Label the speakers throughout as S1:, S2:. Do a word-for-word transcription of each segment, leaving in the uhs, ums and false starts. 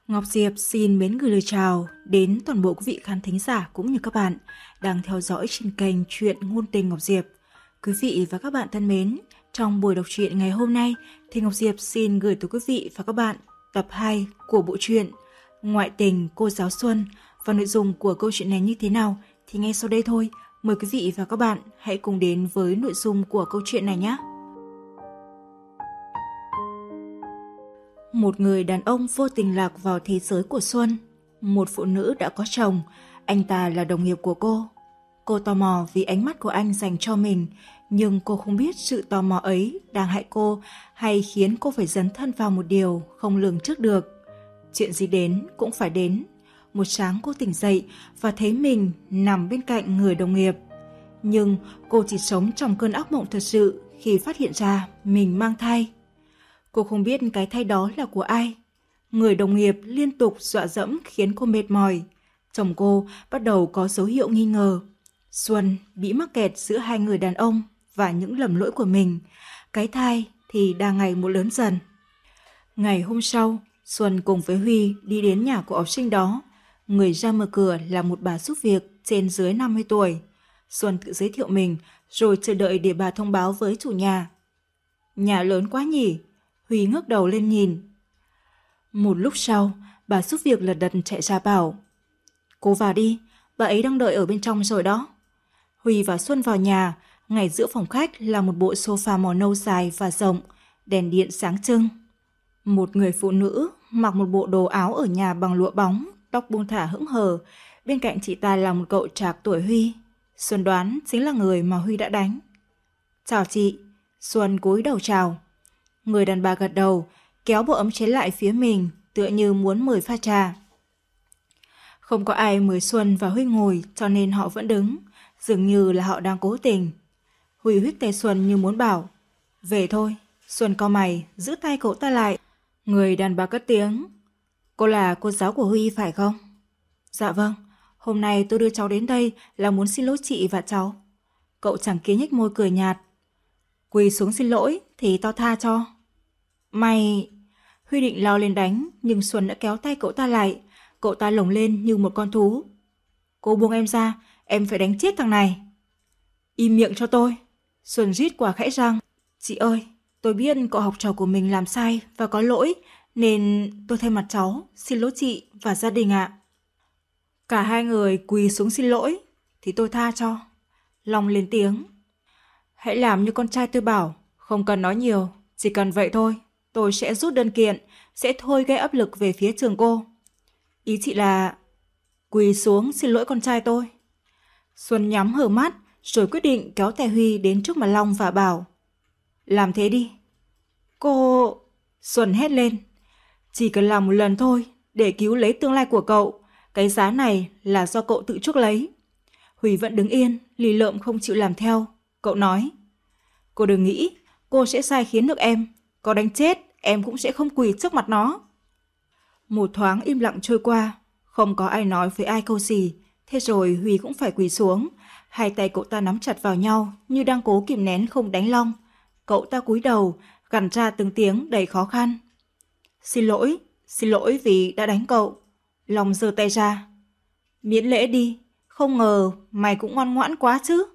S1: Ngọc Diệp xin mến gửi lời chào đến toàn bộ quý vị khán thính giả cũng như các bạn đang theo dõi trên kênh Truyện Ngôn Tình Ngọc Diệp. Quý vị và các bạn thân mến, trong buổi đọc truyện ngày hôm nay thì Ngọc Diệp xin gửi tới quý vị và các bạn tập hai của bộ truyện Ngoại tình cô giáo Xuân. Và nội dung của câu chuyện này như thế nào thì ngay sau đây thôi, mời quý vị và các bạn hãy cùng đến với nội dung của câu chuyện này nhé. Một người đàn ông vô tình lạc vào thế giới của Xuân. Một phụ nữ đã có chồng, anh ta là đồng nghiệp của cô. Cô tò mò vì ánh mắt của anh dành cho mình, nhưng cô không biết sự tò mò ấy đang hại cô hay khiến cô phải dấn thân vào một điều không lường trước được. Chuyện gì đến cũng phải đến. Một sáng cô tỉnh dậy và thấy mình nằm bên cạnh người đồng nghiệp. Nhưng cô chỉ sống trong cơn ác mộng thật sự khi phát hiện ra mình mang thai. Cô không biết cái thai đó là của ai. Người đồng nghiệp liên tục dọa dẫm khiến cô mệt mỏi. Chồng cô bắt đầu có dấu hiệu nghi ngờ. Xuân bị mắc kẹt giữa hai người đàn ông và những lầm lỗi của mình. Cái thai thì đang ngày một lớn dần. Ngày hôm sau, Xuân cùng với Huy đi đến nhà của học sinh đó. Người ra mở cửa là một bà giúp việc trên dưới năm mươi tuổi. Xuân tự giới thiệu mình rồi chờ đợi để bà thông báo với chủ nhà. Nhà lớn quá nhỉ? Huy ngước đầu lên nhìn. Một lúc sau, bà giúp việc lật đật chạy ra bảo. Cô vào đi, bà ấy đang đợi ở bên trong rồi đó. Huy và Xuân vào nhà, ngay giữa phòng khách là một bộ sofa màu nâu dài và rộng, đèn điện sáng trưng. Một người phụ nữ mặc một bộ đồ áo ở nhà bằng lụa bóng, tóc buông thả hững hờ. Bên cạnh chị ta là một cậu trạc tuổi Huy. Xuân đoán chính là người mà Huy đã đánh. Chào chị. Xuân cúi đầu chào. Người đàn bà gật đầu, kéo bộ ấm chén lại phía mình, tựa như muốn mời pha trà. Không có ai mời Xuân và Huy ngồi, cho nên họ vẫn đứng, dường như là họ đang cố tình. Huy huých tay Xuân như muốn bảo, về thôi. Xuân cau mày, giữ tay cậu ta lại. Người đàn bà cất tiếng, cô là cô giáo của Huy phải không? Dạ vâng, hôm nay tôi đưa cháu đến đây là muốn xin lỗi chị và cháu. Cậu chàng kia nhếch môi cười nhạt. Quỳ xuống xin lỗi thì tao tha cho. Mày... Huy định lao lên đánh, nhưng Xuân đã kéo tay cậu ta lại. Cậu ta lồng lên như một con thú. Cô buông em ra, em phải đánh chết thằng này. Im miệng cho tôi. Xuân rít quả khẽ răng. Chị ơi, tôi biết cậu học trò của mình làm sai và có lỗi, nên tôi thay mặt cháu xin lỗi chị và gia đình ạ. Cả hai người quỳ xuống xin lỗi thì tôi tha cho. Long lên tiếng. Hãy làm như con trai tôi bảo, không cần nói nhiều, chỉ cần vậy thôi. Tôi sẽ rút đơn kiện, sẽ thôi gây áp lực về phía trường cô. Ý chị là quỳ xuống xin lỗi con trai tôi. Xuân nhắm hờ mắt rồi quyết định kéo tay Huy đến trước mặt Long và bảo. Làm thế đi. Cô... Xuân hét lên. Chỉ cần làm một lần thôi để cứu lấy tương lai của cậu. Cái giá này là do cậu tự chuốc lấy. Huy vẫn đứng yên, lì lợm không chịu làm theo. Cậu nói. Cô đừng nghĩ cô sẽ sai khiến được em. Có đánh chết em cũng sẽ không quỳ trước mặt nó. Một thoáng im lặng trôi qua. Không có ai nói với ai câu gì. Thế rồi Huy cũng phải quỳ xuống. Hai tay cậu ta nắm chặt vào nhau như đang cố kìm nén không đánh Long. Cậu ta cúi đầu gằn ra từng tiếng đầy khó khăn. Xin lỗi, xin lỗi vì đã đánh cậu. Long giơ tay ra. Miễn lễ đi, không ngờ mày cũng ngoan ngoãn quá chứ.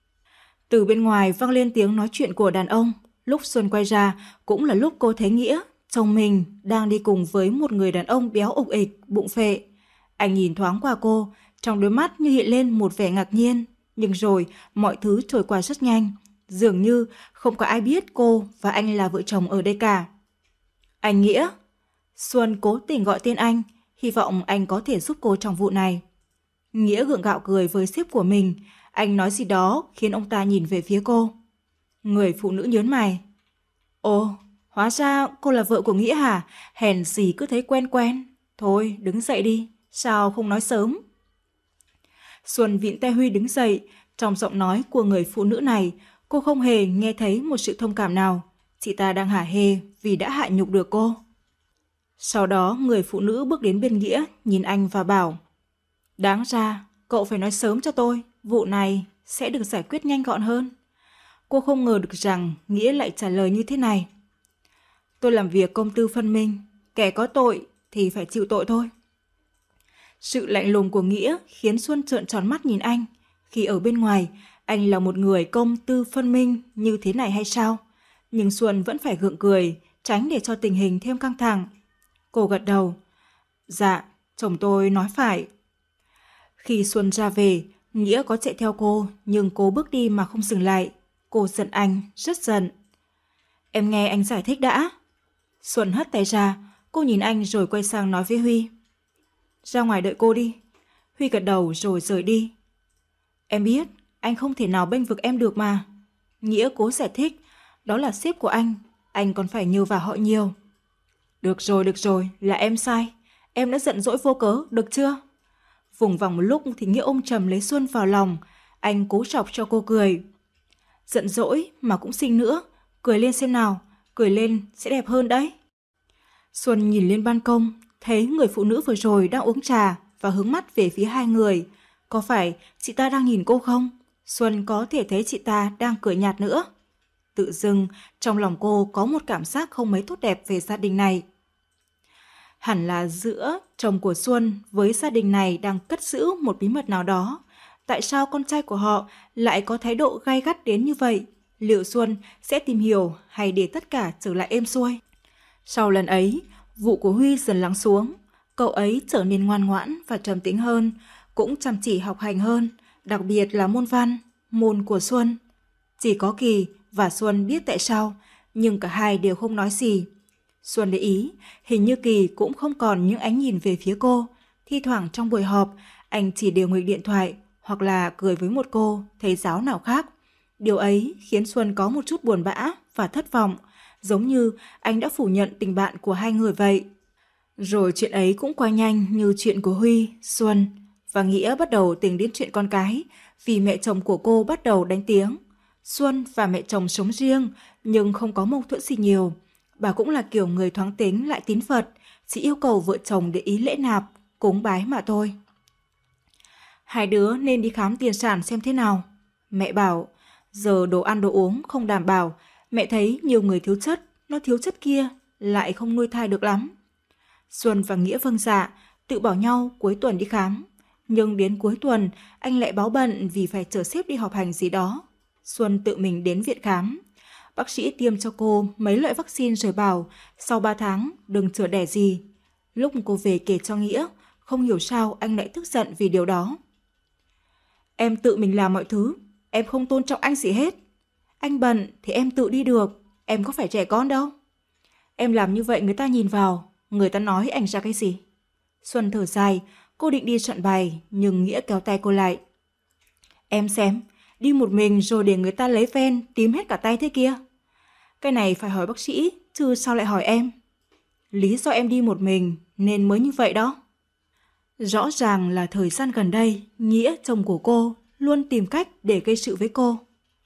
S1: Từ bên ngoài vang lên tiếng nói chuyện của đàn ông. Lúc Xuân quay ra cũng là lúc cô thấy Nghĩa, chồng mình, đang đi cùng với một người đàn ông béo ục ịch, bụng phệ. Anh nhìn thoáng qua cô, trong đôi mắt như hiện lên một vẻ ngạc nhiên. Nhưng rồi mọi thứ trôi qua rất nhanh. Dường như không có ai biết cô và anh là vợ chồng ở đây cả. Anh Nghĩa. Xuân cố tình gọi tên anh, hy vọng anh có thể giúp cô trong vụ này. Nghĩa gượng gạo cười với sếp của mình. Anh nói gì đó khiến ông ta nhìn về phía cô. Người phụ nữ nhớn mày. Ồ, hóa ra cô là vợ của Nghĩa hả? Hèn gì cứ thấy quen quen. Thôi, đứng dậy đi. Sao không nói sớm? Xuân vịn tay Huy đứng dậy. Trong giọng nói của người phụ nữ này, cô không hề nghe thấy một sự thông cảm nào. Chị ta đang hả hê vì đã hạ nhục được cô. Sau đó, người phụ nữ bước đến bên Nghĩa, nhìn anh và bảo. Đáng ra, cậu phải nói sớm cho tôi. Vụ này sẽ được giải quyết nhanh gọn hơn. Cô không ngờ được rằng Nghĩa lại trả lời như thế này. Tôi làm việc công tư phân minh. Kẻ có tội thì phải chịu tội thôi. Sự lạnh lùng của Nghĩa khiến Xuân trợn tròn mắt nhìn anh. Khi ở bên ngoài, anh là một người công tư phân minh như thế này hay sao? Nhưng Xuân vẫn phải gượng cười, tránh để cho tình hình thêm căng thẳng. Cô gật đầu. Dạ, chồng tôi nói phải. Khi Xuân ra về, Nghĩa có chạy theo cô, nhưng cô bước đi mà không dừng lại. Cô giận anh, rất giận. Em nghe anh giải thích đã. Xuân hất tay ra, cô nhìn anh rồi quay sang nói với Huy. Ra ngoài đợi cô đi. Huy gật đầu rồi rời đi. Em biết, anh không thể nào bênh vực em được mà. Nghĩa cố giải thích, đó là sếp của anh, anh còn phải nhờ vào họ nhiều. Được rồi, được rồi, là em sai. Em đã giận dỗi vô cớ, được chưa? Vùng vòng một lúc thì Nghĩa ôm chầm lấy Xuân vào lòng, anh cố chọc cho cô cười. Giận dỗi mà cũng xinh nữa, cười lên xem nào, cười lên sẽ đẹp hơn đấy. Xuân nhìn lên ban công, thấy người phụ nữ vừa rồi đang uống trà và hướng mắt về phía hai người. Có phải chị ta đang nhìn cô không? Xuân có thể thấy chị ta đang cười nhạt nữa. Tự dưng, trong lòng cô có một cảm giác không mấy tốt đẹp về gia đình này. Hẳn là giữa chồng của Xuân với gia đình này đang cất giữ một bí mật nào đó. Tại sao con trai của họ lại có thái độ gay gắt đến như vậy? Liệu Xuân sẽ tìm hiểu hay để tất cả trở lại êm xuôi? Sau lần ấy, vụ của Huy dần lắng xuống. Cậu ấy trở nên ngoan ngoãn và trầm tĩnh hơn, cũng chăm chỉ học hành hơn, đặc biệt là môn văn, môn của Xuân. Chỉ có Kỳ và Xuân biết tại sao, nhưng cả hai đều không nói gì. Xuân để ý, hình như Kỳ cũng không còn những ánh nhìn về phía cô. Thi thoảng trong buổi họp, anh chỉ đều nghịch điện thoại hoặc là cười với một cô thầy giáo nào khác. Điều ấy khiến Xuân có một chút buồn bã và thất vọng, giống như anh đã phủ nhận tình bạn của hai người vậy. Rồi chuyện ấy cũng qua nhanh như chuyện của Huy, Xuân và Nghĩa bắt đầu tính đến chuyện con cái vì mẹ chồng của cô bắt đầu đánh tiếng. Xuân và mẹ chồng sống riêng nhưng không có mâu thuẫn gì nhiều. Bà cũng là kiểu người thoáng tính lại tín Phật, chỉ yêu cầu vợ chồng để ý lễ nạp, cúng bái mà thôi. Hai đứa nên đi khám tiền sản xem thế nào. Mẹ bảo, giờ đồ ăn đồ uống không đảm bảo, mẹ thấy nhiều người thiếu chất, nó thiếu chất kia, lại không nuôi thai được lắm. Xuân và Nghĩa vâng dạ, tự bảo nhau cuối tuần đi khám. Nhưng đến cuối tuần, anh lại báo bận vì phải chở sếp đi họp hành gì đó. Xuân tự mình đến viện khám. Bác sĩ tiêm cho cô mấy loại vaccine rồi bảo sau ba tháng đừng chữa đẻ gì. Lúc cô về kể cho Nghĩa, không hiểu sao anh lại tức giận vì điều đó. Em tự mình làm mọi thứ, em không tôn trọng anh gì hết. Anh bận thì em tự đi được, em có phải trẻ con đâu. Em làm như vậy người ta nhìn vào, người ta nói anh ra cái gì. Xuân thở dài, cô định đi soạn bài nhưng Nghĩa kéo tay cô lại. Em xem, đi một mình rồi để người ta lấy ven tím hết cả tay thế kia. Cái này phải hỏi bác sĩ, chứ sao lại hỏi em? Lý do em đi một mình nên mới như vậy đó. Rõ ràng là thời gian gần đây, Nghĩa chồng của cô luôn tìm cách để gây sự với cô.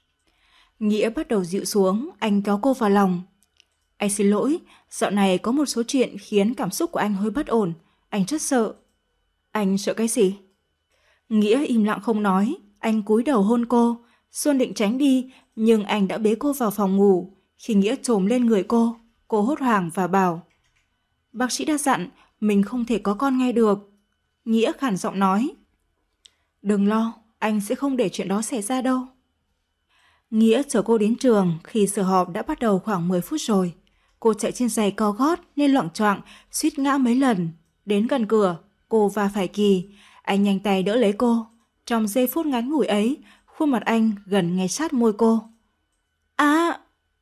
S1: Nghĩa bắt đầu dịu xuống, anh kéo cô vào lòng. Anh xin lỗi, dạo này có một số chuyện khiến cảm xúc của anh hơi bất ổn. Anh rất sợ. Anh sợ cái gì? Nghĩa im lặng không nói, anh cúi đầu hôn cô. Xuân định tránh đi, nhưng anh đã bế cô vào phòng ngủ. Khi Nghĩa chồm lên người cô, cô hốt hoảng và bảo: Bác sĩ đã dặn, mình không thể có con ngay được. Nghĩa khản giọng nói: Đừng lo, anh sẽ không để chuyện đó xảy ra đâu. Nghĩa chở cô đến trường khi giờ họp đã bắt đầu khoảng mười phút rồi. Cô chạy trên giày cao gót nên loạng choạng, suýt ngã mấy lần. Đến gần cửa, cô va phải Kỳ. Anh nhanh tay đỡ lấy cô. Trong giây phút ngắn ngủi ấy, khuôn mặt anh gần ngay sát môi cô. À!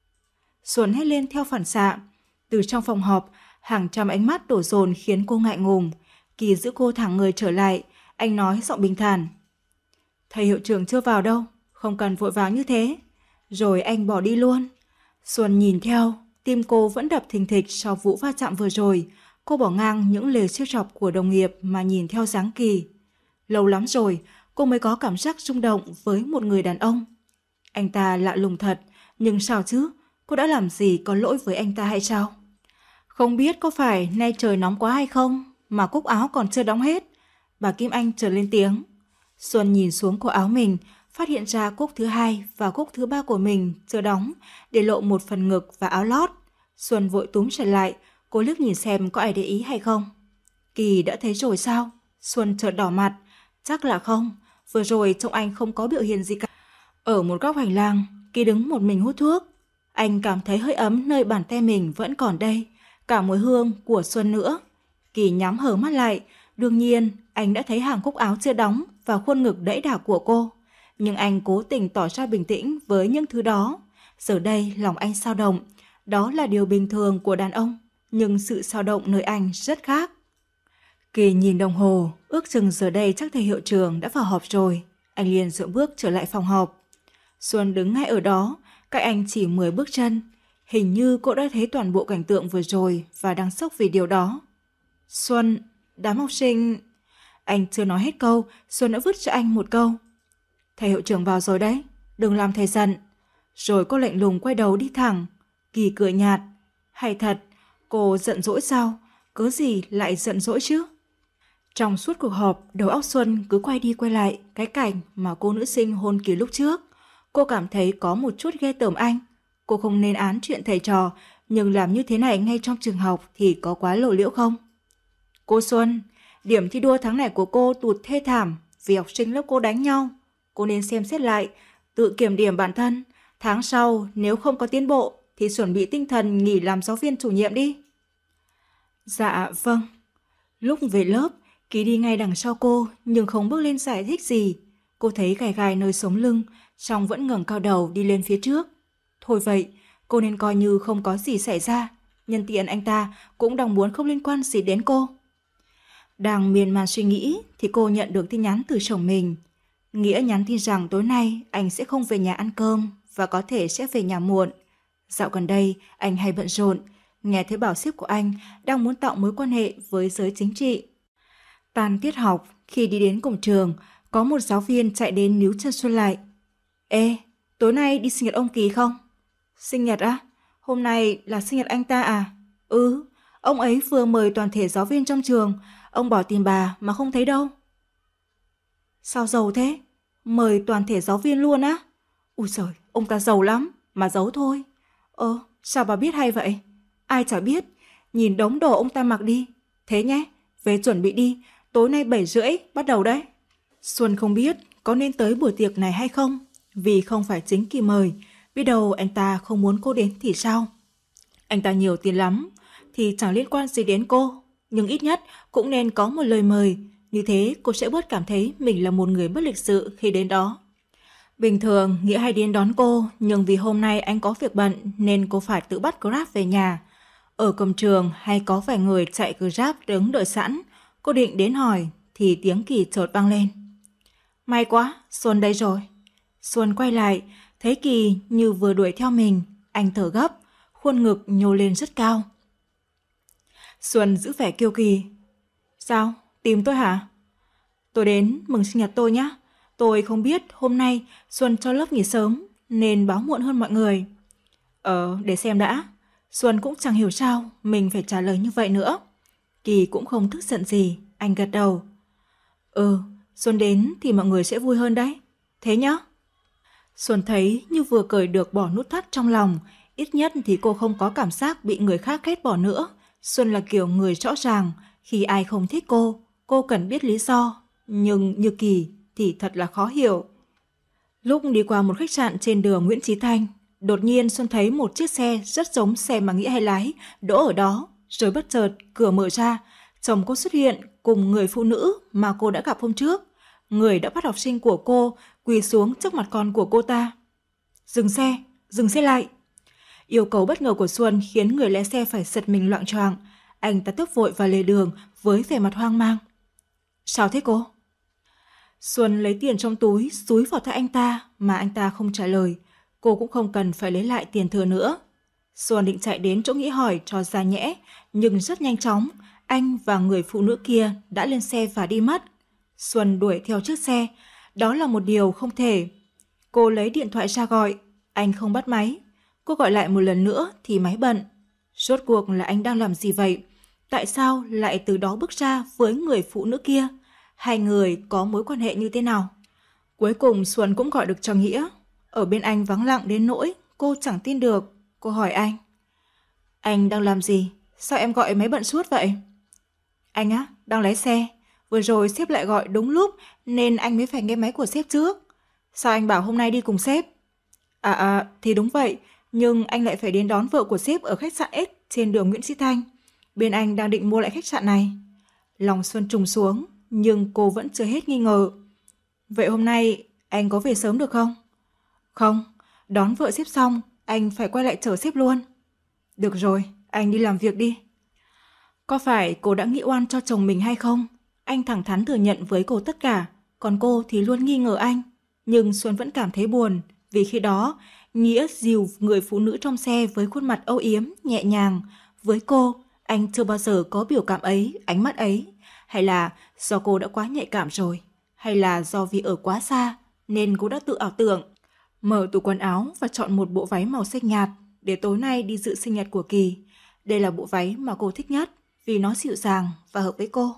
S1: Xuân hét lên theo phản xạ. Từ trong phòng họp, hàng trăm ánh mắt đổ dồn khiến cô ngại ngùng. Kỳ giữ cô thẳng người trở lại. Anh nói giọng bình thản: Thầy hiệu trưởng chưa vào đâu, không cần vội vàng như thế. Rồi anh bỏ đi luôn. Xuân nhìn theo, tim cô vẫn đập thình thịch sau vụ va chạm vừa rồi. Cô bỏ ngang những lời trêu chọc của đồng nghiệp mà nhìn theo dáng Kỳ. Lâu lắm rồi, cô mới có cảm giác rung động với một người đàn ông. Anh ta lạ lùng thật, nhưng sao chứ? Cô đã làm gì có lỗi với anh ta hay sao? Không biết có phải nay trời nóng quá hay không, mà cúc áo còn chưa đóng hết. Bà Kim Anh chợt lên tiếng. Xuân nhìn xuống cổ áo mình, phát hiện ra cúc thứ hai và cúc thứ ba của mình chưa đóng, để lộ một phần ngực và áo lót. Xuân vội túm trở lại, Cô liếc nhìn xem có ai để ý hay không. Kỳ đã thấy rồi sao? Xuân chợt đỏ mặt. Chắc là không. Vừa rồi trông anh không có biểu hiện gì cả. Ở một góc hành lang, Kỳ đứng một mình hút thuốc. Anh cảm thấy hơi ấm nơi bàn tay mình vẫn còn đây. Cả mùi hương của Xuân nữa. Kỳ nhắm hờ mắt lại. Đương nhiên, anh đã thấy hàng cúc áo chưa đóng và khuôn ngực đẫy đà của cô. Nhưng anh cố tình tỏ ra bình tĩnh với những thứ đó. Giờ đây lòng anh xao động. Đó là điều bình thường của đàn ông. Nhưng sự xao động nơi anh rất khác. Kỳ nhìn đồng hồ, ước chừng giờ đây chắc thầy hiệu trưởng đã vào họp rồi. Anh liền dựa bước trở lại phòng họp. Xuân đứng ngay ở đó, cách anh chỉ mười bước chân. Hình như cô đã thấy toàn bộ cảnh tượng vừa rồi và đang sốc vì điều đó. Xuân, đám học sinh... Anh chưa nói hết câu, Xuân đã vứt cho anh một câu. Thầy hiệu trưởng vào rồi đấy, đừng làm thầy giận. Rồi cô lạnh lùng quay đầu đi thẳng. Kỳ cười nhạt. Hay thật, cô giận dỗi sao? Cớ gì lại giận dỗi chứ? Trong suốt cuộc họp, đầu óc Xuân cứ quay đi quay lại cái cảnh mà cô nữ sinh hôn Kỳ lúc trước. Cô cảm thấy có một chút ghê tởm anh. Cô không nên án chuyện thầy trò, nhưng làm như thế này ngay trong trường học thì có quá lộ liễu không? Cô Xuân, điểm thi đua tháng này của cô tụt thê thảm vì học sinh lớp cô đánh nhau. Cô nên xem xét lại, tự kiểm điểm bản thân. Tháng sau nếu không có tiến bộ thì chuẩn bị tinh thần nghỉ làm giáo viên chủ nhiệm đi. Dạ vâng. Lúc về lớp, Kỳ đi ngay đằng sau cô nhưng không bước lên giải thích gì. Cô thấy gài gài nơi sống lưng, song vẫn ngẩng cao đầu đi lên phía trước. Thôi vậy, cô nên coi như không có gì xảy ra. Nhân tiện anh ta cũng đang muốn không liên quan gì đến cô. Đang miên man suy nghĩ thì cô nhận được tin nhắn từ chồng mình. Nghĩa nhắn tin rằng tối nay anh sẽ không về nhà ăn cơm và có thể sẽ về nhà muộn. Dạo gần đây anh hay bận rộn, nghe thấy bảo xếp của anh đang muốn tạo mối quan hệ với giới chính trị. Tan tiết học, khi đi đến cổng trường, có một giáo viên chạy đến níu chân Xuân lại. Ê, tối nay đi sinh nhật ông Kỳ không? Sinh nhật á? Hôm nay là sinh nhật anh ta à? Ừ, ông ấy vừa mời toàn thể giáo viên trong trường, ông bảo tìm bà mà không thấy đâu. Sao giàu thế? Mời toàn thể giáo viên luôn á? Ui giời, ông ta giàu lắm, mà giấu thôi. Ơ, sao bà biết hay vậy? Ai chả biết, nhìn đống đồ ông ta mặc đi. Thế nhé, về chuẩn bị đi, tối nay bảy rưỡi bắt đầu đấy. Xuân không biết có nên tới buổi tiệc này hay không, vì không phải chính Kỳ mời, biết đâu anh ta không muốn cô đến thì sao? Anh ta nhiều tiền lắm, thì chẳng liên quan gì đến cô, nhưng ít nhất cũng nên có một lời mời, như thế cô sẽ bớt cảm thấy mình là một người bất lịch sự khi đến đó. Bình thường Nghĩa hay đến đón cô, nhưng vì hôm nay anh có việc bận nên cô phải tự bắt Grab về nhà. Ở cổng trường hay có vài người chạy Grab đứng đợi sẵn, cô định đến hỏi thì tiếng Kỳ chợt vang lên. May quá, Xuân đây rồi. Xuân quay lại, thấy Kỳ như vừa đuổi theo mình, anh thở gấp, khuôn ngực nhô lên rất cao. Xuân giữ vẻ kiêu kỳ. Sao, tìm tôi hả? Tôi đến mừng sinh nhật tôi nhé. Tôi không biết hôm nay Xuân cho lớp nghỉ sớm nên báo muộn hơn mọi người. Ờ, để xem đã. Xuân cũng chẳng hiểu sao mình phải trả lời như vậy nữa. Kỳ cũng không tức giận gì, anh gật đầu. Ừ, Xuân đến thì mọi người sẽ vui hơn đấy. Thế nhá. Xuân thấy như vừa cởi được bỏ nút thắt trong lòng, ít nhất thì cô không có cảm giác bị người khác ghét bỏ nữa. Xuân là kiểu người rõ ràng, khi ai không thích cô, cô cần biết lý do. Nhưng như Kỳ thì thật là khó hiểu. Lúc đi qua một khách sạn trên đường Nguyễn Chí Thanh, đột nhiên Xuân thấy một chiếc xe rất giống xe mà Nghĩa hay lái đỗ ở đó, rồi bất chợt cửa mở ra, chồng cô xuất hiện cùng người phụ nữ mà cô đã gặp hôm trước, người đã bắt học sinh của cô quỳ xuống trước mặt con của cô ta. Dừng xe, dừng xe lại. Yêu cầu bất ngờ của Xuân khiến người lái xe phải giật mình loạng choạng. Anh ta tấp vội vào lề đường với vẻ mặt hoang mang. Sao thế cô? Xuân lấy tiền trong túi dúi vào tay anh ta mà anh ta không trả lời. Cô cũng không cần phải lấy lại tiền thừa nữa. Xuân định chạy đến chỗ Nghĩa hỏi cho ra nhẽ, nhưng rất nhanh chóng, anh và người phụ nữ kia đã lên xe và đi mất. Xuân đuổi theo chiếc xe, đó là một điều không thể. Cô lấy điện thoại ra gọi, anh không bắt máy. Cô gọi lại một lần nữa thì máy bận. Rốt cuộc là anh đang làm gì vậy? Tại sao lại từ đó bước ra với người phụ nữ kia? Hai người có mối quan hệ như thế nào? Cuối cùng Xuân cũng gọi được cho Nghĩa. Ở bên anh vắng lặng đến nỗi cô chẳng tin được. Cô hỏi anh. Anh đang làm gì? sao em gọi máy bận suốt vậy? Anh á, đang lái xe. Vừa rồi sếp lại gọi đúng lúc nên anh mới phải nghe máy của sếp trước. Sao anh bảo hôm nay đi cùng sếp? À à, thì đúng vậy, nhưng anh lại phải đến đón vợ của sếp ở khách sạn S trên đường Nguyễn Sĩ Thanh. Bên anh đang định mua lại khách sạn này. Lòng Xuân trùng xuống, nhưng cô vẫn chưa hết nghi ngờ. Vậy hôm nay anh có về sớm được không? Không, đón vợ sếp xong, anh phải quay lại chở sếp luôn. Được rồi, anh đi làm việc đi. Có phải cô đã nghĩ oan cho chồng mình hay không? Anh thẳng thắn thừa nhận với cô tất cả, còn cô thì luôn nghi ngờ anh. Nhưng Xuân vẫn cảm thấy buồn, vì khi đó, Nghĩa dìu người phụ nữ trong xe với khuôn mặt âu yếm, nhẹ nhàng. Với cô, anh chưa bao giờ có biểu cảm ấy, ánh mắt ấy. Hay là do cô đã quá nhạy cảm rồi? Hay là do vì ở quá xa, nên cô đã tự ảo tưởng? Mở tủ quần áo và chọn một bộ váy màu xanh nhạt để tối nay đi dự sinh nhật của Kỳ. Đây là bộ váy mà cô thích nhất vì nó dịu dàng và hợp với cô.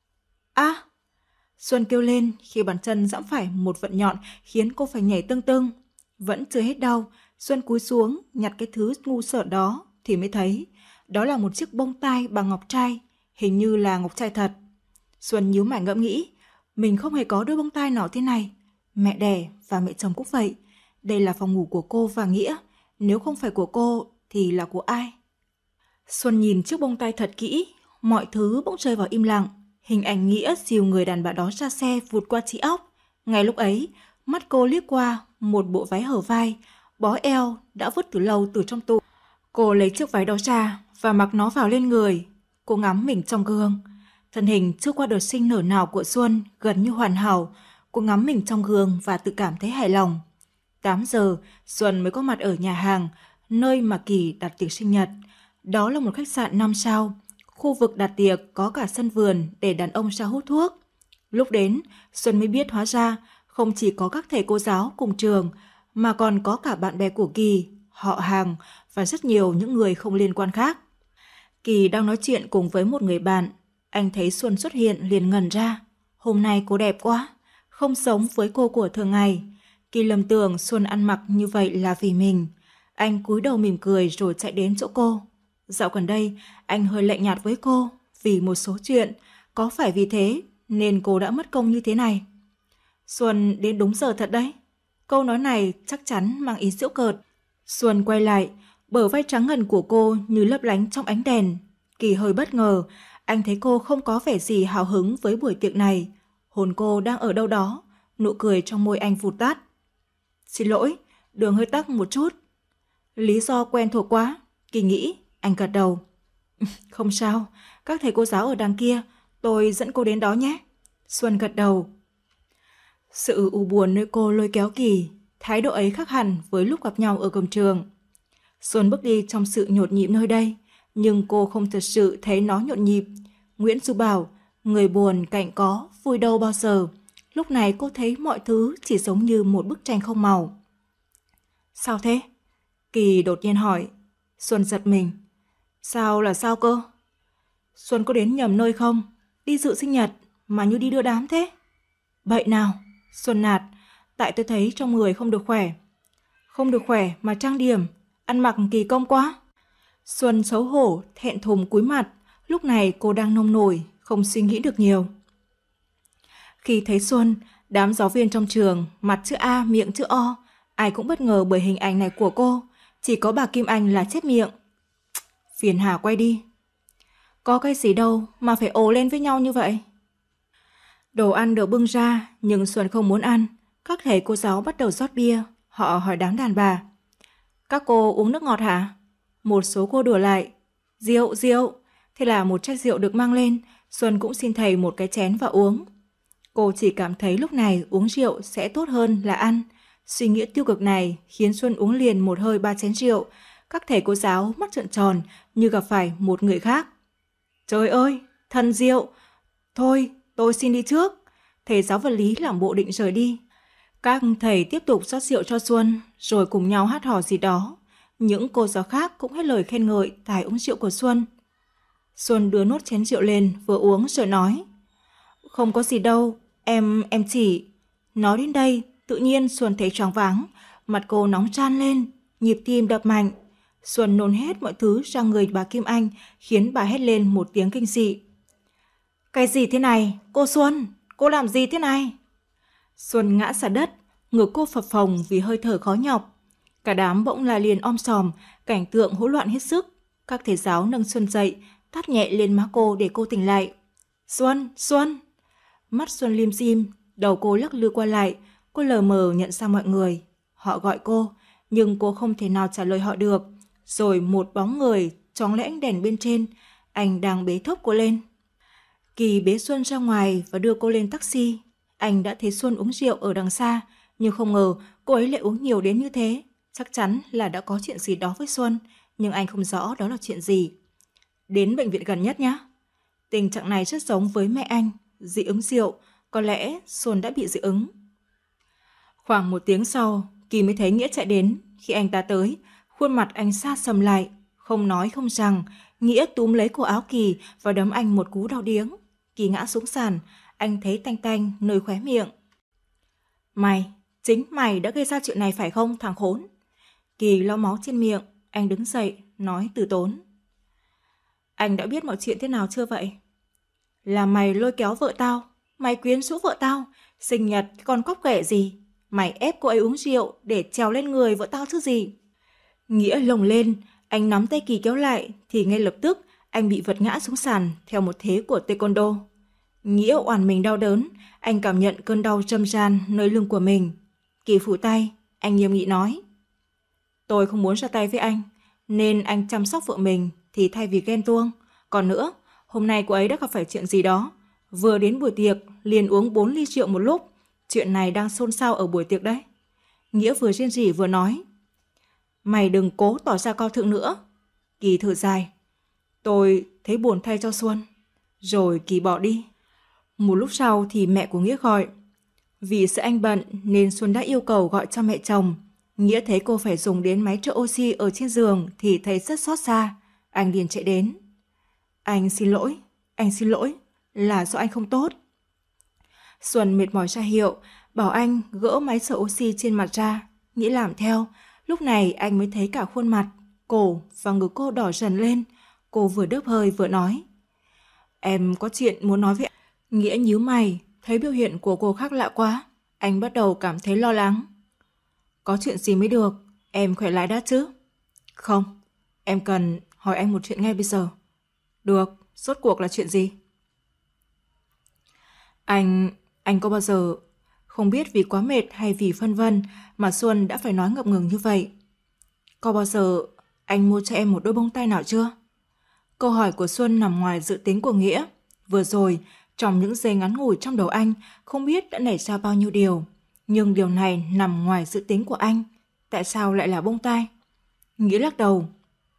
S1: À! Xuân kêu lên khi bàn chân giẫm phải một vận nhọn khiến cô phải nhảy tưng tưng. Vẫn chưa hết đau, Xuân cúi xuống nhặt cái thứ ngu sợ đó thì mới thấy đó là một chiếc bông tai bằng ngọc trai, hình như là ngọc trai thật. Xuân nhíu mày ngẫm nghĩ, mình không hề có đôi bông tai nào thế này. Mẹ đẻ và mẹ chồng cũng vậy. Đây là phòng ngủ của cô và Nghĩa. Nếu không phải của cô thì là của ai? Xuân nhìn chiếc bông tai thật kỹ, mọi thứ bỗng rơi vào im lặng. Hình ảnh Nghĩa dìu người đàn bà đó ra xe vụt qua trí óc. Ngay lúc ấy, mắt cô liếc qua một bộ váy hở vai, bó eo đã vứt từ lâu từ trong tủ. Cô lấy chiếc váy đó ra và mặc nó vào lên người. Cô ngắm mình trong gương. Thân hình chưa qua đợt sinh nở nào của Xuân gần như hoàn hảo. Cô ngắm mình trong gương và tự cảm thấy hài lòng. tám giờ, Xuân mới có mặt ở nhà hàng, nơi mà Kỳ đặt tiệc sinh nhật. Đó là một khách sạn năm sao. Khu vực đặt tiệc có cả sân vườn để đàn ông ra hút thuốc. Lúc đến, Xuân mới biết hóa ra không chỉ có các thầy cô giáo cùng trường, mà còn có cả bạn bè của Kỳ, họ hàng và rất nhiều những người không liên quan khác. Kỳ đang nói chuyện cùng với một người bạn. Anh thấy Xuân xuất hiện liền ngẩn ra. Hôm nay cô đẹp quá, không giống với cô của thường ngày. Kỳ lầm tưởng Xuân ăn mặc như vậy là vì mình. Anh cúi đầu mỉm cười rồi chạy đến chỗ cô. Dạo gần đây, anh hơi lạnh nhạt với cô vì một số chuyện. Có phải vì thế nên cô đã mất công như thế này? Xuân đến đúng giờ thật đấy. Câu nói này chắc chắn mang ý giễu cợt. Xuân quay lại, bờ vai trắng ngần của cô như lấp lánh trong ánh đèn. Kỳ hơi bất ngờ, anh thấy cô không có vẻ gì hào hứng với buổi tiệc này. Hồn cô đang ở đâu đó, nụ cười trong môi anh vụt tắt. Xin lỗi, đường hơi tắc một chút. Lý do quen thuộc quá, Kỳ nghĩ. Anh gật đầu. Không sao, các thầy cô giáo ở đằng kia, tôi dẫn cô đến đó nhé. Xuân gật đầu. Sự u buồn nơi cô lôi kéo Kỳ, thái độ ấy khác hẳn với lúc gặp nhau ở cổng trường. Xuân bước đi trong sự nhộn nhịp nơi đây, nhưng cô không thật sự thấy nó nhộn nhịp. Nguyễn Du bảo, người buồn cạnh có, vui đâu bao giờ. Lúc này cô thấy mọi thứ chỉ giống như một bức tranh không màu. Sao thế? Kỳ đột nhiên hỏi. Xuân giật mình. Sao là sao cơ? Xuân có đến nhầm nơi không? Đi dự sinh nhật mà như đi đưa đám thế. Bậy nào? Xuân nạt. Tại tôi thấy trong người không được khỏe. Không được khỏe mà trang điểm, ăn mặc kỳ công quá. Xuân xấu hổ, thẹn thùng cúi mặt. Lúc này cô đang nông nổi, không suy nghĩ được nhiều. Khi thấy Xuân, đám giáo viên trong trường, mặt chữ A, miệng chữ O, ai cũng bất ngờ bởi hình ảnh này của cô. Chỉ có bà Kim Anh là chép miệng. Phiền hà quay đi. Có cái gì đâu mà phải ồ lên với nhau như vậy. Đồ ăn được bưng ra, nhưng Xuân không muốn ăn. Các thầy cô giáo bắt đầu rót bia. Họ hỏi đám đàn bà. Các cô uống nước ngọt hả? Một số cô đùa lại. Rượu, rượu. Thế là một chai rượu được mang lên. Xuân cũng xin thầy một cái chén và uống. Cô chỉ cảm thấy lúc này uống rượu sẽ tốt hơn là ăn. Suy nghĩ tiêu cực này khiến Xuân uống liền một hơi ba chén rượu. Các thầy cô giáo mắt trợn tròn như gặp phải một người khác. Trời ơi, thần rượu. Thôi, tôi xin đi trước. Thầy giáo vật lý làm bộ định rời đi. Các thầy tiếp tục rót rượu cho Xuân, rồi cùng nhau hát hò gì đó. Những cô giáo khác cũng hết lời khen ngợi tài uống rượu của Xuân. Xuân đưa nốt chén rượu lên, vừa uống rồi nói. Không có gì đâu, em, em chỉ... Nói đến đây, tự nhiên Xuân thấy choáng váng, mặt cô nóng chan lên, nhịp tim đập mạnh. Xuân nôn hết mọi thứ ra người bà Kim Anh, khiến bà hét lên một tiếng kinh dị. Cái gì thế này? Cô Xuân, cô làm gì thế này? Xuân ngã ra đất, ngực cô phập phồng vì hơi thở khó nhọc. Cả đám bỗng la liền om sòm, cảnh tượng hỗn loạn hết sức. Các thầy giáo nâng Xuân dậy, tát nhẹ lên má cô để cô tỉnh lại. Xuân, Xuân! Mắt Xuân lim dim, đầu cô lắc lư qua lại, cô lờ mờ nhận ra mọi người. Họ gọi cô, nhưng cô không thể nào trả lời họ được. Rồi một bóng người chóng lẽ ánh đèn bên trên, anh đang bế thốc cô lên. Kỳ bế Xuân ra ngoài và đưa cô lên taxi. Anh đã thấy Xuân uống rượu ở đằng xa, nhưng không ngờ cô ấy lại uống nhiều đến như thế. Chắc chắn là đã có chuyện gì đó với Xuân, nhưng anh không rõ đó là chuyện gì. Đến bệnh viện gần nhất nhé. Tình trạng này rất giống với mẹ anh, dị ứng rượu, có lẽ Xuân đã bị dị ứng. Khoảng một tiếng sau, Kỳ mới thấy Nghĩa chạy đến. Khi anh ta tới, khuôn mặt anh xa sầm lại, không nói không rằng. Nghĩa túm lấy cổ áo Kỳ và đấm anh một cú đau điếng. Kỳ ngã xuống sàn, anh thấy tanh tanh nơi khóe miệng. Mày, chính mày đã gây ra chuyện này phải không thằng khốn? Kỳ lau máu trên miệng, anh đứng dậy, nói từ tốn. Anh đã biết mọi chuyện thế nào chưa vậy? Là mày lôi kéo vợ tao, mày quyến rũ vợ tao, sinh nhật con cóc ghẻ gì? Mày ép cô ấy uống rượu để trèo lên người vợ tao chứ gì? Nghĩa lồng lên, anh nắm tay Kỳ kéo lại thì ngay lập tức anh bị vật ngã xuống sàn theo một thế của taekwondo. Nghĩa oằn mình đau đớn, anh cảm nhận cơn đau râm ran nơi lưng của mình. Kỳ phủ tay, anh nghiêm nghị nói. Tôi không muốn ra tay với anh, nên anh chăm sóc vợ mình thì thay vì ghen tuông. Còn nữa, hôm nay cô ấy đã gặp phải chuyện gì đó. Vừa đến buổi tiệc, liền uống bốn ly rượu một lúc. Chuyện này đang xôn xao ở buổi tiệc đấy. Nghĩa vừa rên rỉ vừa nói. Mày đừng cố tỏ ra cao thượng nữa. Kỳ thở dài. Tôi thấy buồn thay cho Xuân. Rồi Kỳ bỏ đi. Một lúc sau thì mẹ của Nghĩa gọi. Vì sợ anh bận nên Xuân đã yêu cầu gọi cho mẹ chồng. Nghĩa thấy cô phải dùng đến máy trợ oxy ở trên giường thì thấy rất xót xa. Anh liền chạy đến. Anh xin lỗi, anh xin lỗi, là do anh không tốt. Xuân mệt mỏi ra hiệu, bảo anh gỡ máy trợ oxy trên mặt ra. Nghĩa làm theo. Lúc này anh mới thấy cả khuôn mặt, cổ và ngực cô đỏ dần lên. Cô vừa đớp hơi vừa nói. Em có chuyện muốn nói với anh. Nghĩa nhíu mày, thấy biểu hiện của cô khác lạ quá. Anh bắt đầu cảm thấy lo lắng. Có chuyện gì mới được, em khỏe lại đã chứ? Không, em cần hỏi anh một chuyện ngay bây giờ. Được, rốt cuộc là chuyện gì? Anh, anh có bao giờ, không biết vì quá mệt hay vì phân vân mà Xuân đã phải nói ngập ngừng như vậy. Có bao giờ anh mua cho em một đôi bông tai nào chưa? Câu hỏi của Xuân nằm ngoài dự tính của Nghĩa. Vừa rồi, trong những giây ngắn ngủi trong đầu anh, không biết đã nảy ra bao nhiêu điều. Nhưng điều này nằm ngoài dự tính của anh. Tại sao lại là bông tai? Nghĩa lắc đầu.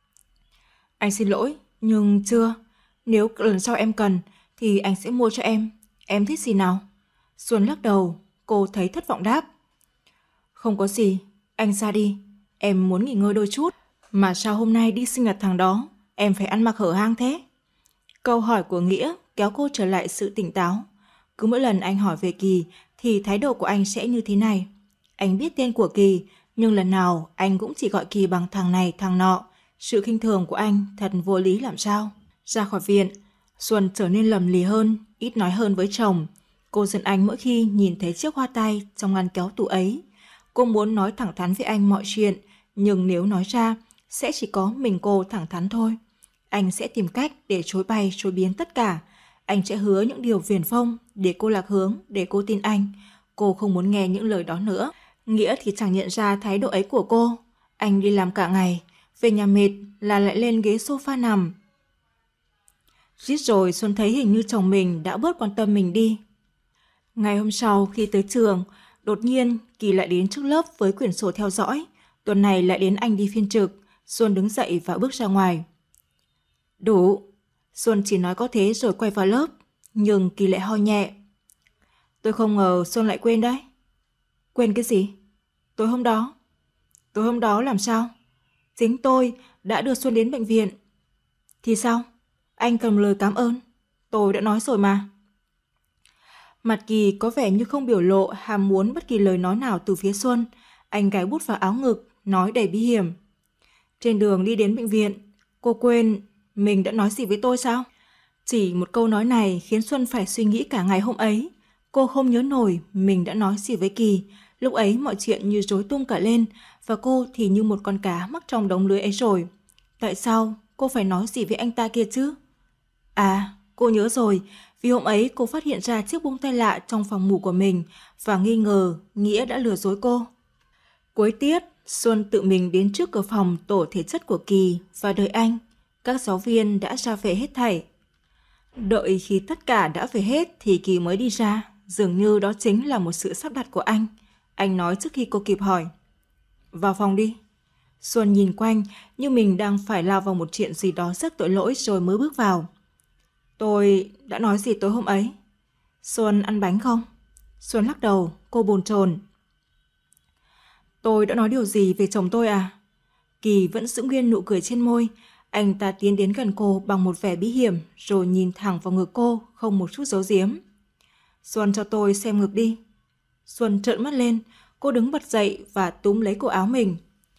S1: Anh xin lỗi, nhưng chưa. Nếu lần sau em cần, thì anh sẽ mua cho em. Em thích gì nào? Xuân lắc đầu, cô thấy thất vọng đáp. Không có gì, anh ra đi. Em muốn nghỉ ngơi đôi chút. Mà sao hôm nay đi sinh nhật thằng đó, em phải ăn mặc hở hang thế? Câu hỏi của Nghĩa kéo cô trở lại sự tỉnh táo. Cứ mỗi lần anh hỏi về Kỳ, thì thái độ của anh sẽ như thế này. Anh biết tên của Kỳ, nhưng lần nào anh cũng chỉ gọi Kỳ bằng thằng này thằng nọ. Sự khinh thường của anh thật vô lý làm sao. Ra khỏi viện, Xuân trở nên lầm lì hơn, ít nói hơn với chồng. Cô giận anh mỗi khi nhìn thấy chiếc hoa tai trong ngăn kéo tủ ấy. Cô muốn nói thẳng thắn với anh mọi chuyện, nhưng nếu nói ra, sẽ chỉ có mình cô thẳng thắn thôi. Anh sẽ tìm cách để chối bay chối biến tất cả. Anh sẽ hứa những điều viển vông để cô lạc hướng, để cô tin anh. Cô không muốn nghe những lời đó nữa. Nghĩa thì chẳng nhận ra thái độ ấy của cô. Anh đi làm cả ngày, về nhà mệt là lại lên ghế sofa nằm. Riết rồi Xuân thấy hình như chồng mình đã bớt quan tâm mình đi. Ngày hôm sau khi tới trường, đột nhiên Kỳ lại đến trước lớp với quyển sổ theo dõi. Tuần này lại đến anh đi phiên trực. Xuân đứng dậy và bước ra ngoài. Đủ. Xuân chỉ nói có thế rồi quay vào lớp. Nhưng Kỳ lại ho nhẹ. Tôi không ngờ Xuân lại quên đấy. Quên cái gì? Tối hôm đó. Tối hôm đó làm sao? Chính tôi đã đưa Xuân đến bệnh viện. Thì sao? Anh cầm lời cảm ơn. Tôi đã nói rồi mà. Mặt Kỳ có vẻ như không biểu lộ ham muốn bất kỳ lời nói nào từ phía Xuân. Anh gài bút vào áo ngực, nói đầy bí hiểm. Trên đường đi đến bệnh viện, cô quên mình đã nói gì với tôi sao? Chỉ một câu nói này khiến Xuân phải suy nghĩ cả ngày hôm ấy. Cô không nhớ nổi mình đã nói gì với Kỳ. Lúc ấy mọi chuyện như rối tung cả lên, và cô thì như một con cá mắc trong đống lưới ấy rồi. Tại sao cô phải nói gì với anh ta kia chứ? À, cô nhớ rồi, vì hôm ấy cô phát hiện ra chiếc bông tai lạ trong phòng ngủ của mình và nghi ngờ Nghĩa đã lừa dối cô. Cuối tiết, Xuân tự mình đến trước cửa phòng tổ thể chất của Kỳ và đợi anh. Các giáo viên đã ra về hết thảy. Đợi khi tất cả đã về hết thì Kỳ mới đi ra, dường như đó chính là một sự sắp đặt của anh. Anh nói trước khi cô kịp hỏi. Vào phòng đi. Xuân nhìn quanh như mình đang phải lao vào một chuyện gì đó rất tội lỗi rồi mới bước vào. Tôi đã nói gì tối hôm ấy? Xuân ăn bánh không? Xuân lắc đầu, cô bồn chồn. Tôi đã nói điều gì về chồng tôi à? Kỳ vẫn giữ nguyên nụ cười trên môi. Anh ta tiến đến gần cô bằng một vẻ bí hiểm rồi nhìn thẳng vào ngực cô không một chút giấu giếm. Xuân cho tôi xem ngực đi. Xuân trợn mắt lên, cô đứng bật dậy và túm lấy cổ áo mình.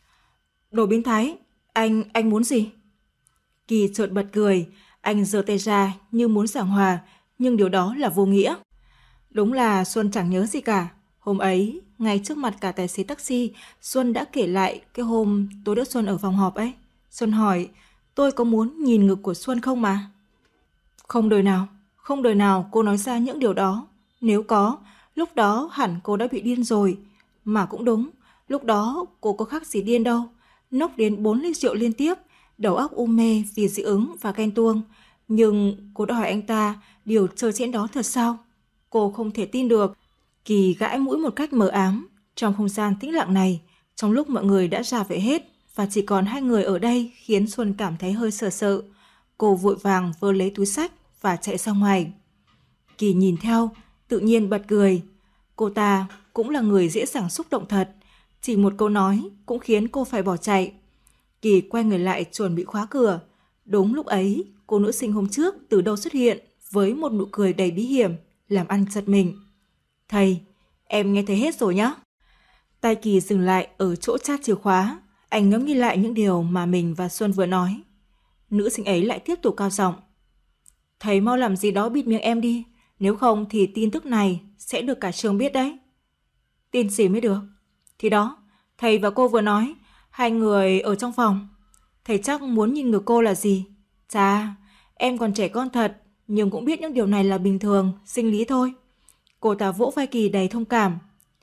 S1: Đồ biến thái, anh, anh muốn gì? Kỳ chợt bật cười, anh giơ tay ra như muốn giảng hòa, nhưng điều đó là vô nghĩa. Đúng là Xuân chẳng nhớ gì cả. Hôm ấy, ngay trước mặt cả tài xế taxi, Xuân đã kể lại cái hôm tôi đỡ Xuân ở phòng họp ấy. Xuân hỏi, tôi có muốn nhìn ngực của Xuân không mà? Không đời nào, không đời nào cô nói ra những điều đó. Nếu có, lúc đó hẳn cô đã bị điên rồi. Mà cũng đúng, lúc đó cô có khác gì điên đâu. Nốc đến bốn ly rượu liên tiếp, đầu óc u mê vì dị ứng và ghen tuông. Nhưng cô đã hỏi anh ta điều trơ trẽn đó thật sao? Cô không thể tin được. Kỳ gãi mũi một cách mờ ám. Trong không gian tĩnh lặng này, trong lúc mọi người đã ra về hết và chỉ còn hai người ở đây khiến Xuân cảm thấy hơi sợ sợ. Cô vội vàng vơ lấy túi xách và chạy ra ngoài. Kỳ nhìn theo, tự nhiên bật cười. Cô ta cũng là người dễ dàng xúc động thật. Chỉ một câu nói cũng khiến cô phải bỏ chạy. Kỳ quay người lại chuẩn bị khóa cửa. Đúng lúc ấy, cô nữ sinh hôm trước từ đâu xuất hiện với một nụ cười đầy bí hiểm, làm anh giật mình. Thầy, em nghe thấy hết rồi nhá. Tay Kỳ dừng lại ở chỗ chát chìa khóa. Anh ngẫm nghĩ lại những điều mà mình và Xuân vừa nói. Nữ sinh ấy lại tiếp tục cao giọng. Thầy mau làm gì đó bịt miệng em đi. Nếu không thì tin tức này sẽ được cả trường biết đấy. Tin gì mới được? Thì đó, thầy và cô vừa nói, hai người ở trong phòng. Thầy chắc muốn nhìn ngược cô là gì? Chà, em còn trẻ con thật, nhưng cũng biết những điều này là bình thường, sinh lý thôi. Cô ta vỗ vai Kỳ đầy thông cảm.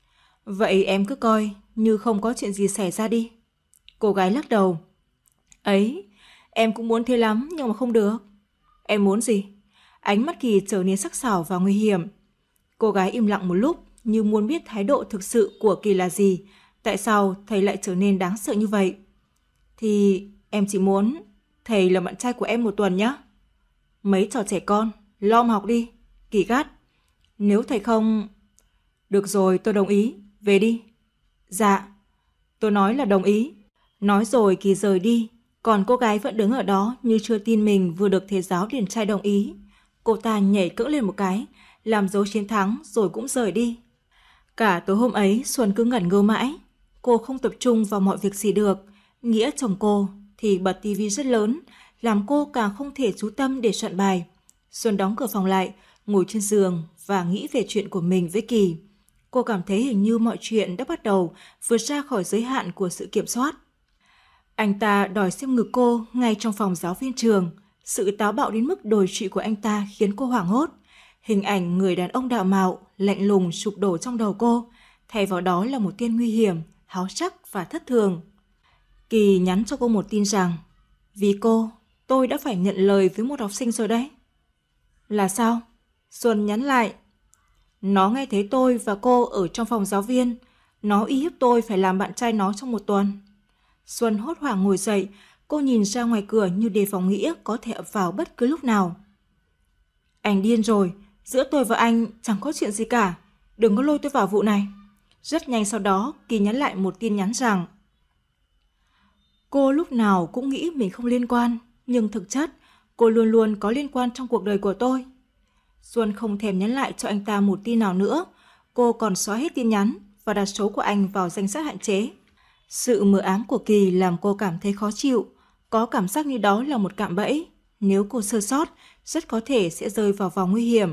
S1: Vậy em cứ coi như không có chuyện gì xảy ra đi. Cô gái lắc đầu. Ấy, em cũng muốn thế lắm nhưng mà không được. Em muốn gì? Ánh mắt Kỳ trở nên sắc sảo và nguy hiểm. Cô gái im lặng một lúc như muốn biết thái độ thực sự của Kỳ là gì. Tại sao thầy lại trở nên đáng sợ như vậy? Thì em chỉ muốn thầy là bạn trai của em một tuần nhé. Mấy trò trẻ con, lom học đi. Kỳ gắt. Nếu thầy không... Được rồi, tôi đồng ý. Về đi. Dạ. Tôi nói là đồng ý. Nói rồi Kỳ rời đi. Còn cô gái vẫn đứng ở đó như chưa tin mình vừa được thầy giáo điển trai đồng ý. Cô ta nhảy cẫng lên một cái, làm dấu chiến thắng rồi cũng rời đi. Cả tối hôm ấy Xuân cứ ngẩn ngơ mãi. Cô không tập trung vào mọi việc gì được. Nghĩa chồng cô thì bật tivi rất lớn, làm cô càng không thể chú tâm để soạn bài. Xuân đóng cửa phòng lại, ngồi trên giường và nghĩ về chuyện của mình với Kỳ. Cô cảm thấy hình như mọi chuyện đã bắt đầu vượt ra khỏi giới hạn của sự kiểm soát. Anh ta đòi xem ngực cô ngay trong phòng giáo viên trường. Sự táo bạo đến mức đồi trụy của anh ta khiến cô hoảng hốt. Hình ảnh người đàn ông đạo mạo, lạnh lùng sụp đổ trong đầu cô. Thay vào đó là một tên nguy hiểm, háo sắc và thất thường. Kỳ nhắn cho cô một tin rằng, vì cô, tôi đã phải nhận lời với một học sinh rồi đấy. Là sao? Xuân nhắn lại. Nó nghe thấy tôi và cô ở trong phòng giáo viên. Nó uy hiếp tôi phải làm bạn trai nó trong một tuần. Xuân hốt hoảng ngồi dậy, cô nhìn ra ngoài cửa như đề phòng Nghĩa có thể ập vào bất cứ lúc nào. Anh điên rồi, giữa tôi và anh chẳng có chuyện gì cả. Đừng có lôi tôi vào vụ này. Rất nhanh sau đó, Kỳ nhắn lại một tin nhắn rằng cô lúc nào cũng nghĩ mình không liên quan, nhưng thực chất cô luôn luôn có liên quan trong cuộc đời của tôi. Xuân không thèm nhắn lại cho anh ta một tin nào nữa. Cô còn xóa hết tin nhắn và đặt số của anh vào danh sách hạn chế. Sự mờ ám của Kỳ làm cô cảm thấy khó chịu, có cảm giác như đó là một cạm bẫy. Nếu cô sơ sót, rất có thể sẽ rơi vào vòng nguy hiểm.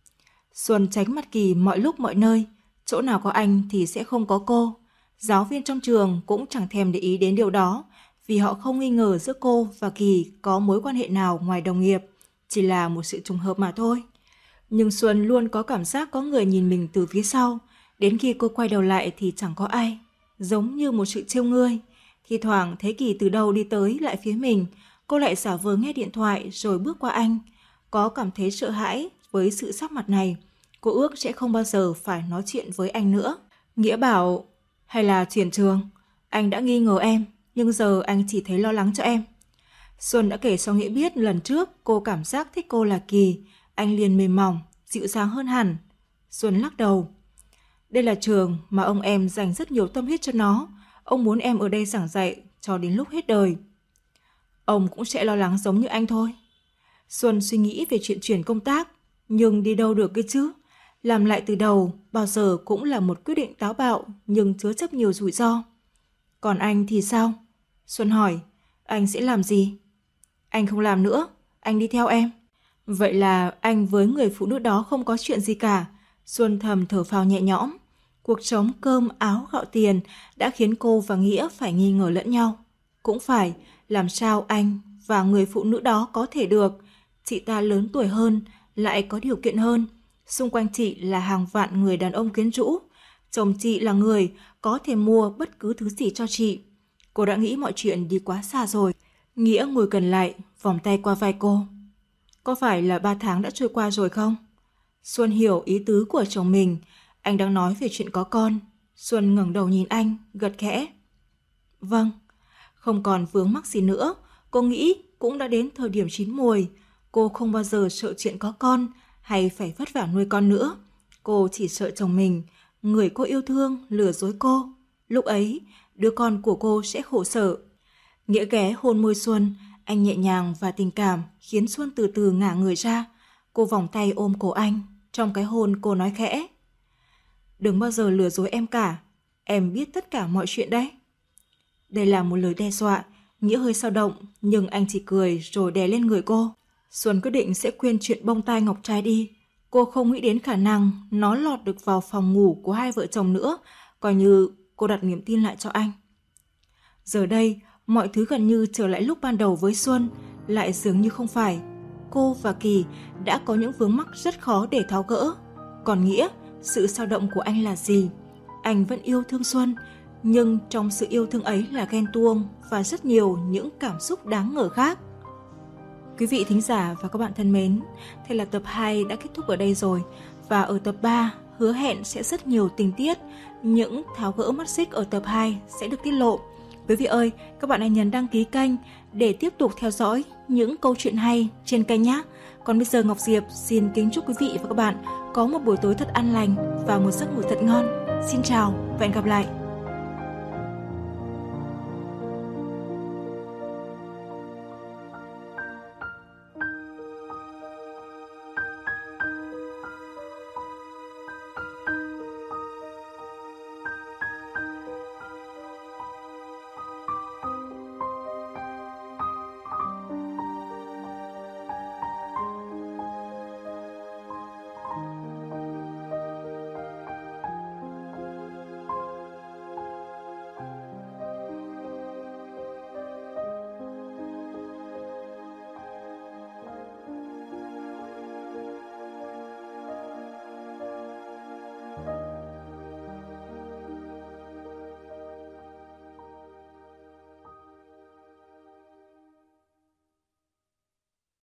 S1: Xuân tránh mặt Kỳ mọi lúc mọi nơi, chỗ nào có anh thì sẽ không có cô. Giáo viên trong trường cũng chẳng thèm để ý đến điều đó, vì họ không nghi ngờ giữa cô và Kỳ có mối quan hệ nào ngoài đồng nghiệp, chỉ là một sự trùng hợp mà thôi. Nhưng Xuân luôn có cảm giác có người nhìn mình từ phía sau, đến khi cô quay đầu lại thì chẳng có ai, giống như một sự trêu ngươi. Thi thoảng thấy Kỳ từ đâu đi tới lại phía mình, cô lại giả vờ nghe điện thoại rồi bước qua anh. Có cảm thấy sợ hãi với sự sắc mặt này, cô ước sẽ không bao giờ phải nói chuyện với anh nữa. Nghĩa bảo, hay là chuyển trường, anh đã nghi ngờ em, nhưng giờ anh chỉ thấy lo lắng cho em. Xuân đã kể cho Nghĩa biết lần trước cô cảm giác thích cô là Kỳ, anh liền mềm mỏng, dịu dàng hơn hẳn. Xuân lắc đầu. Đây là trường mà ông em dành rất nhiều tâm huyết cho nó, ông muốn em ở đây giảng dạy cho đến lúc hết đời. Ông cũng sẽ lo lắng giống như anh thôi. Xuân suy nghĩ về chuyện chuyển công tác, nhưng đi đâu được cái chứ? Làm lại từ đầu bao giờ cũng là một quyết định táo bạo nhưng chứa chấp nhiều rủi ro. Còn anh thì sao? Xuân hỏi, anh sẽ làm gì? Anh không làm nữa, anh đi theo em. Vậy là anh với người phụ nữ đó không có chuyện gì cả. Xuân thầm thở phào nhẹ nhõm. Cuộc sống cơm áo gạo tiền đã khiến cô và Nghĩa phải nghi ngờ lẫn nhau. Cũng phải, làm sao anh và người phụ nữ đó có thể được? Chị ta lớn tuổi hơn, lại có điều kiện hơn. Xung quanh chị là hàng vạn người đàn ông quyến rũ. Chồng chị là người có thể mua bất cứ thứ gì cho chị. Cô đã nghĩ mọi chuyện đi quá xa rồi. Nghĩa ngồi gần lại, vòng tay qua vai cô. Có phải là ba tháng đã trôi qua rồi không? Xuân hiểu ý tứ của chồng mình. Anh đang nói về chuyện có con. Xuân ngẩng đầu nhìn anh, gật khẽ. Vâng, không còn vướng mắc gì nữa. Cô nghĩ cũng đã đến thời điểm chín muồi. Cô không bao giờ sợ chuyện có con hay phải vất vả nuôi con nữa. Cô chỉ sợ chồng mình, người cô yêu thương, lừa dối cô. Lúc ấy, đứa con của cô sẽ khổ sở. Nghĩa ghé hôn môi Xuân, anh nhẹ nhàng và tình cảm khiến Xuân từ từ ngả người ra. Cô vòng tay ôm cổ anh, trong cái hôn cô nói khẽ. Đừng bao giờ lừa dối em cả, em biết tất cả mọi chuyện đấy. Đây là một lời đe dọa, Nghĩa hơi dao động, nhưng anh chỉ cười rồi đè lên người cô. Xuân quyết định sẽ quên chuyện bông tai ngọc trai đi. Cô không nghĩ đến khả năng nó lọt được vào phòng ngủ của hai vợ chồng nữa, coi như cô đặt niềm tin lại cho anh. Giờ đây, mọi thứ gần như trở lại lúc ban đầu với Xuân, lại dường như không phải. Cô và Kỳ đã có những vướng mắc rất khó để tháo gỡ. Còn Nghĩa, sự dao động của anh là gì? Anh vẫn yêu thương Xuân, nhưng trong sự yêu thương ấy là ghen tuông và rất nhiều những cảm xúc đáng ngờ khác. Quý vị thính giả và các bạn thân mến, thế là tập hai đã kết thúc ở đây rồi. Và ở tập ba, hứa hẹn sẽ rất nhiều tình tiết, những tháo gỡ mắt xích ở tập hai sẽ được tiết lộ. Quý vị ơi, các bạn hãy nhấn đăng ký kênh để tiếp tục theo dõi những câu chuyện hay trên kênh nhé. Còn bây giờ Ngọc Diệp xin kính chúc quý vị và các bạn có một buổi tối thật an lành và một giấc ngủ thật ngon. Xin chào và hẹn gặp lại.